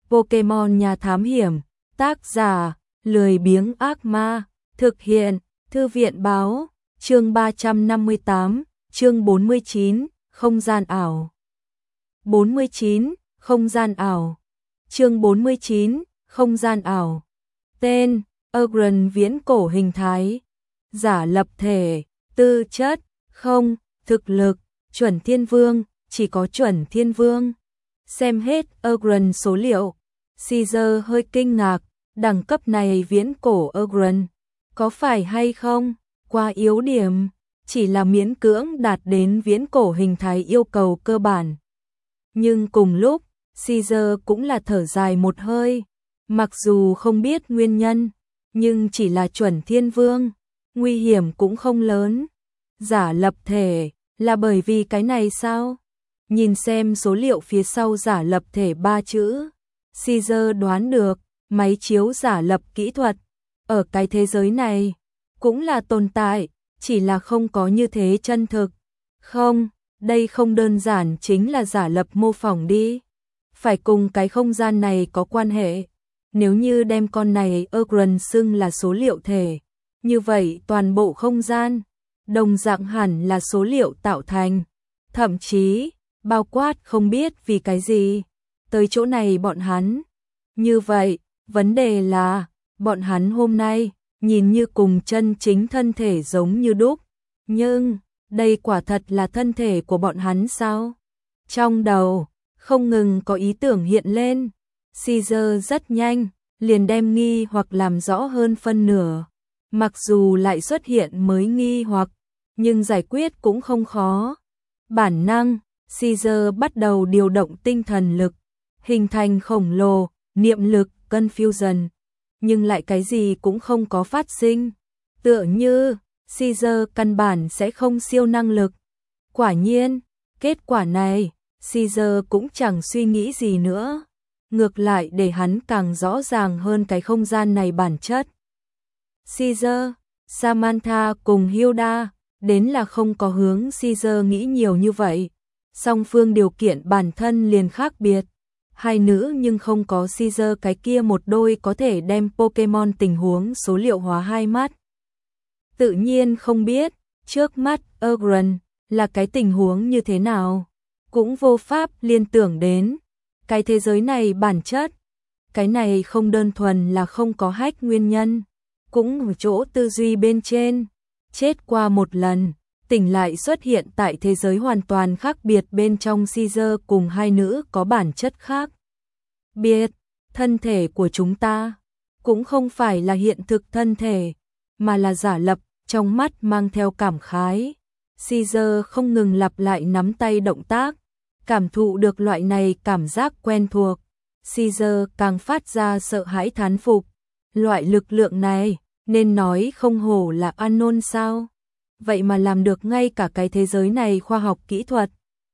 Pokemon Nhà Thám Hiểm, tác giả, lười biếng ác ma, thực hiện, Thư viện báo, chương 358, chương 49, không gian ảo. 49, không gian ảo. Chương 49, không gian ảo. Tên, Agron viễn cổ hình thái. Giả lập thể, tư chất, không, thực lực, chuẩn thiên vương, chỉ có chuẩn thiên vương. Xem hết Agron số liệu, Caesar hơi kinh ngạc, đẳng cấp này viễn cổ Agron, có phải hay không? Quá yếu điểm, chỉ là miễn cưỡng đạt đến viễn cổ hình thái yêu cầu cơ bản. Nhưng cùng lúc, Caesar cũng là thở dài một hơi, mặc dù không biết nguyên nhân, nhưng chỉ là chuẩn thiên vương, nguy hiểm cũng không lớn. Giả lập thể, là bởi vì cái này sao? Nhìn xem số liệu phía sau giả lập thể 3 chữ, Caesar đoán được, máy chiếu giả lập kỹ thuật, ở cái thế giới này, cũng là tồn tại, chỉ là không có như thế chân thực. Không, đây không đơn giản chính là giả lập mô phỏng đi. Phải cùng cái không gian này có quan hệ. Nếu như đem con này Agron xưng là số liệu thể, như vậy toàn bộ không gian, đồng dạng hẳn là số liệu tạo thành. Thậm chí, bao quát không biết vì cái gì, tới chỗ này bọn hắn. Như vậy, vấn đề là, bọn hắn hôm nay, nhìn như cùng chân chính thân thể giống như đúc. Nhưng, đây quả thật là thân thể của bọn hắn sao? Trong đầu, không ngừng có ý tưởng hiện lên. Caesar rất nhanh, liền đem nghi hoặc làm rõ hơn phân nửa. Mặc dù lại xuất hiện mới nghi hoặc, nhưng giải quyết cũng không khó. Bản năng, Caesar bắt đầu điều động tinh thần lực, hình thành khổng lồ, niệm lực, confusion. Nhưng lại cái gì cũng không có phát sinh. Tựa như, Caesar căn bản sẽ không siêu năng lực. Quả nhiên, kết quả này, Caesar cũng chẳng suy nghĩ gì nữa. Ngược lại để hắn càng rõ ràng hơn cái không gian này bản chất. Caesar, Samantha cùng Hilda, đến là không có hướng Caesar nghĩ nhiều như vậy. Song phương điều kiện bản thân liền khác biệt. Hai nữ nhưng không có Caesar cái kia một đôi có thể đem Pokemon tình huống số liệu hóa hai mắt. Tự nhiên không biết, trước mắt Agron là cái tình huống như thế nào. Cũng vô pháp liên tưởng đến. Cái thế giới này bản chất. Cái này không đơn thuần là không có hack nguyên nhân. Cũng ở chỗ tư duy bên trên. Chết qua một lần, tỉnh lại xuất hiện tại thế giới hoàn toàn khác biệt bên trong. Caesar cùng hai nữ có bản chất khác biệt. Thân thể của chúng ta cũng không phải là hiện thực thân thể, mà là giả lập, trong mắt mang theo cảm khái. Caesar không ngừng lặp lại nắm tay động tác, cảm thụ được loại này cảm giác quen thuộc. Caesar càng phát ra sợ hãi thán phục. Loại lực lượng này, nên nói không hổ là Anon sao? Vậy mà làm được ngay cả cái thế giới này khoa học kỹ thuật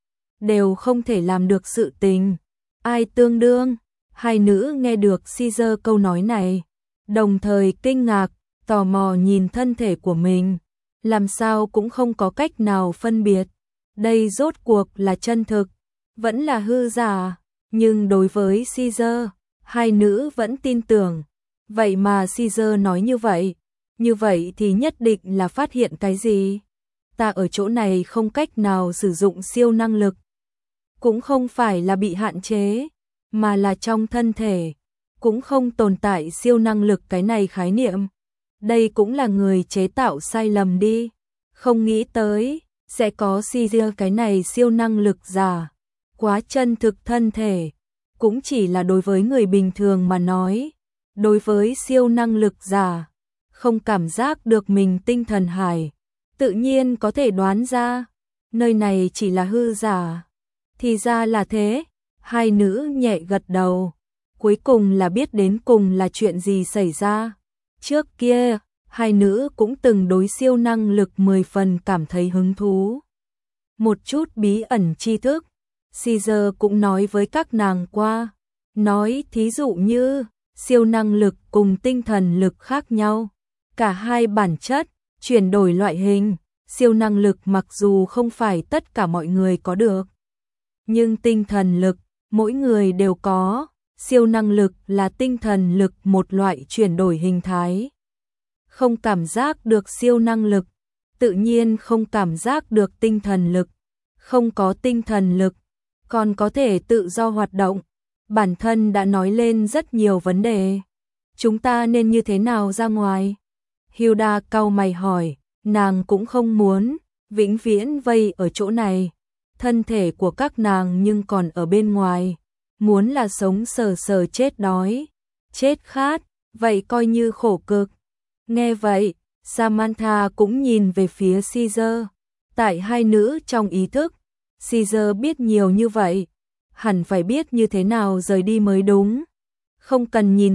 đều không thể làm được sự tình. Ai tương đương? Hai nữ nghe được Caesar câu nói này, đồng thời kinh ngạc, tò mò nhìn thân thể của mình, làm sao cũng không có cách nào phân biệt. Đây rốt cuộc là chân thực, vẫn là hư giả, nhưng đối với Caesar, hai nữ vẫn tin tưởng. Vậy mà Caesar nói như vậy thì nhất định là phát hiện cái gì? Ta ở chỗ này không cách nào sử dụng siêu năng lực, cũng không phải là bị hạn chế, mà là trong thân thể, cũng không tồn tại siêu năng lực cái này khái niệm. Đây cũng là người chế tạo sai lầm đi, không nghĩ tới, sẽ có Caesar cái này siêu năng lực giả, quá chân thực thân thể, cũng chỉ là đối với người bình thường mà nói, đối với siêu năng lực giả, không cảm giác được mình tinh thần hải, tự nhiên có thể đoán ra, nơi này chỉ là hư giả. Thì ra là thế, hai nữ nhẹ gật đầu, cuối cùng là biết đến cùng là chuyện gì xảy ra. Trước kia, hai nữ cũng từng đối siêu năng lực 10 phần cảm thấy hứng thú. Một chút bí ẩn tri thức, Caesar cũng nói với các nàng qua, nói thí dụ như, siêu năng lực cùng tinh thần lực khác nhau. Cả hai bản chất, chuyển đổi loại hình, siêu năng lực mặc dù không phải tất cả mọi người có được. Nhưng tinh thần lực, mỗi người đều có. Siêu năng lực là tinh thần lực, một loại chuyển đổi hình thái. Không cảm giác được siêu năng lực, tự nhiên không cảm giác được tinh thần lực. Không có tinh thần lực, còn có thể tự do hoạt động. Bản thân đã nói lên rất nhiều vấn đề. Chúng ta nên như thế nào ra ngoài? Hilda cau mày hỏi, nàng cũng không muốn vĩnh viễn vây ở chỗ này. Thân thể của các nàng nhưng còn ở bên ngoài, muốn là sống sờ sờ chết đói, chết khát, vậy coi như khổ cực. Nghe vậy, Samantha cũng nhìn về phía Caesar. Tại hai nữ trong ý thức, Caesar biết nhiều như vậy, hẳn phải biết như thế nào rời đi mới đúng. Không cần nhìn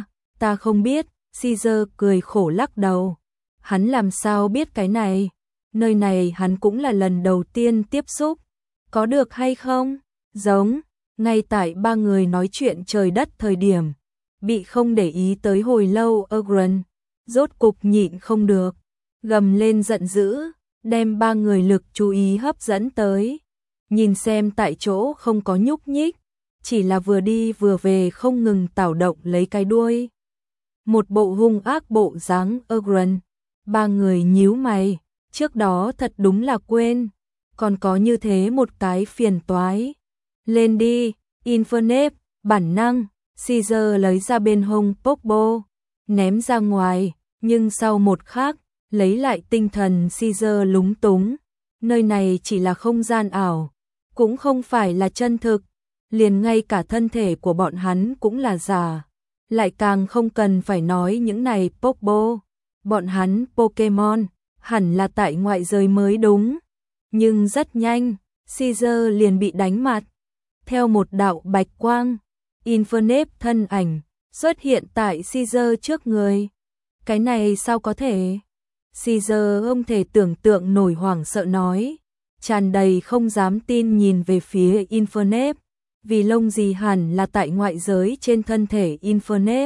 ta không biết. Caesar cười khổ lắc đầu. Hắn làm sao biết cái này? Nơi này hắn cũng là lần đầu tiên tiếp xúc. Có được hay không? Giống, ngay tại ba người nói chuyện trời đất thời điểm, bị không để ý tới hồi lâu Ogren, rốt cục nhịn không được, gầm lên giận dữ, đem ba người lực chú ý hấp dẫn tới. Nhìn xem tại chỗ không có nhúc nhích, chỉ là vừa đi vừa về không ngừng tảo động lấy cái đuôi. Một bộ hung ác bộ dáng Ogren. Ba người nhíu mày, trước đó thật đúng là quên, còn có như thế một cái phiền toái. Lên đi, Infernape, bản năng, Caesar lấy ra bên hông Pogbo, ném ra ngoài, nhưng sau một khắc, lấy lại tinh thần Caesar lúng túng. Nơi này chỉ là không gian ảo, cũng không phải là chân thực, liền ngay cả thân thể của bọn hắn cũng là giả. Lại càng không cần phải nói những này Pogbo, bọn hắn Pokemon, hẳn là tại ngoại giới mới đúng. Nhưng rất nhanh, Caesar liền bị đánh mặt. Theo một đạo bạch quang, Infernape thân ảnh xuất hiện tại Caesar trước người. Cái này sao có thể? Caesar không thể tưởng tượng nổi, hoảng sợ nói, tràn đầy không dám tin nhìn về phía Infernape, vì lông gì hẳn là tại ngoại giới trên thân thể Infernape.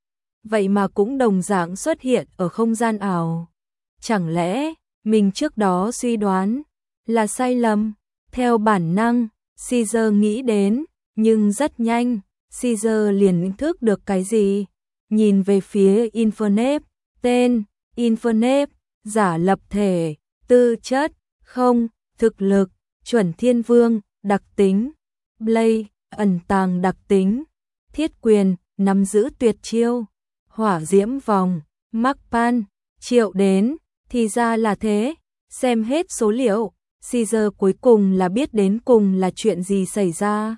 Vậy mà cũng đồng dạng xuất hiện ở không gian ảo. Chẳng lẽ mình trước đó suy đoán là sai lầm? Theo bản năng, Caesar nghĩ đến, nhưng rất nhanh, Caesar liền nhận thức được cái gì. Nhìn về phía Infernape, tên, Infernape, giả lập thể, tư chất, không, thực lực, chuẩn thiên vương, đặc tính, Blade, ẩn tàng đặc tính, thiết quyền, nắm giữ tuyệt chiêu, hỏa diễm vòng, Markpan, triệu đến, thì ra là thế. Xem hết số liệu, Caesar cuối cùng là biết đến cùng là chuyện gì xảy ra.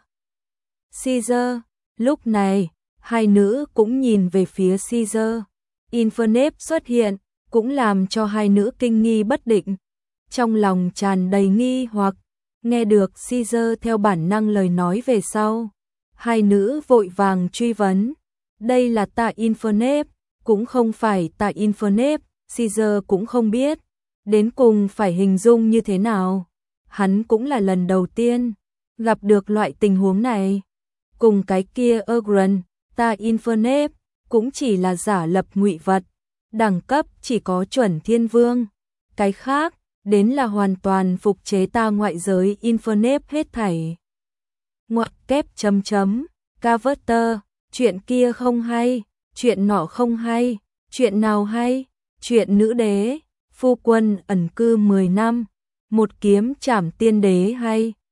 Caesar, lúc này, hai nữ cũng nhìn về phía Caesar. Infernape xuất hiện, cũng làm cho hai nữ kinh nghi bất định. Trong lòng tràn đầy nghi hoặc, nghe được Caesar theo bản năng lời nói về sau. Hai nữ vội vàng truy vấn. Đây là tạ Infernape, cũng không phải tạ Infernape, Caesar cũng không biết. Đến cùng phải hình dung như thế nào? Hắn cũng là lần đầu tiên gặp được loại tình huống này. Cùng cái kia Ogren, tạ Infernape cũng chỉ là giả lập ngụy vật, đẳng cấp chỉ có chuẩn thiên vương. Cái khác, đến là hoàn toàn phục chế ta ngoại giới Infernape hết thảy. Ngoặc kép chấm chấm, Carver, chuyện kia không hay, chuyện nọ không hay, chuyện nào hay, chuyện nữ đế, phu quân ẩn cư 10 năm, một kiếm trảm tiên đế hay.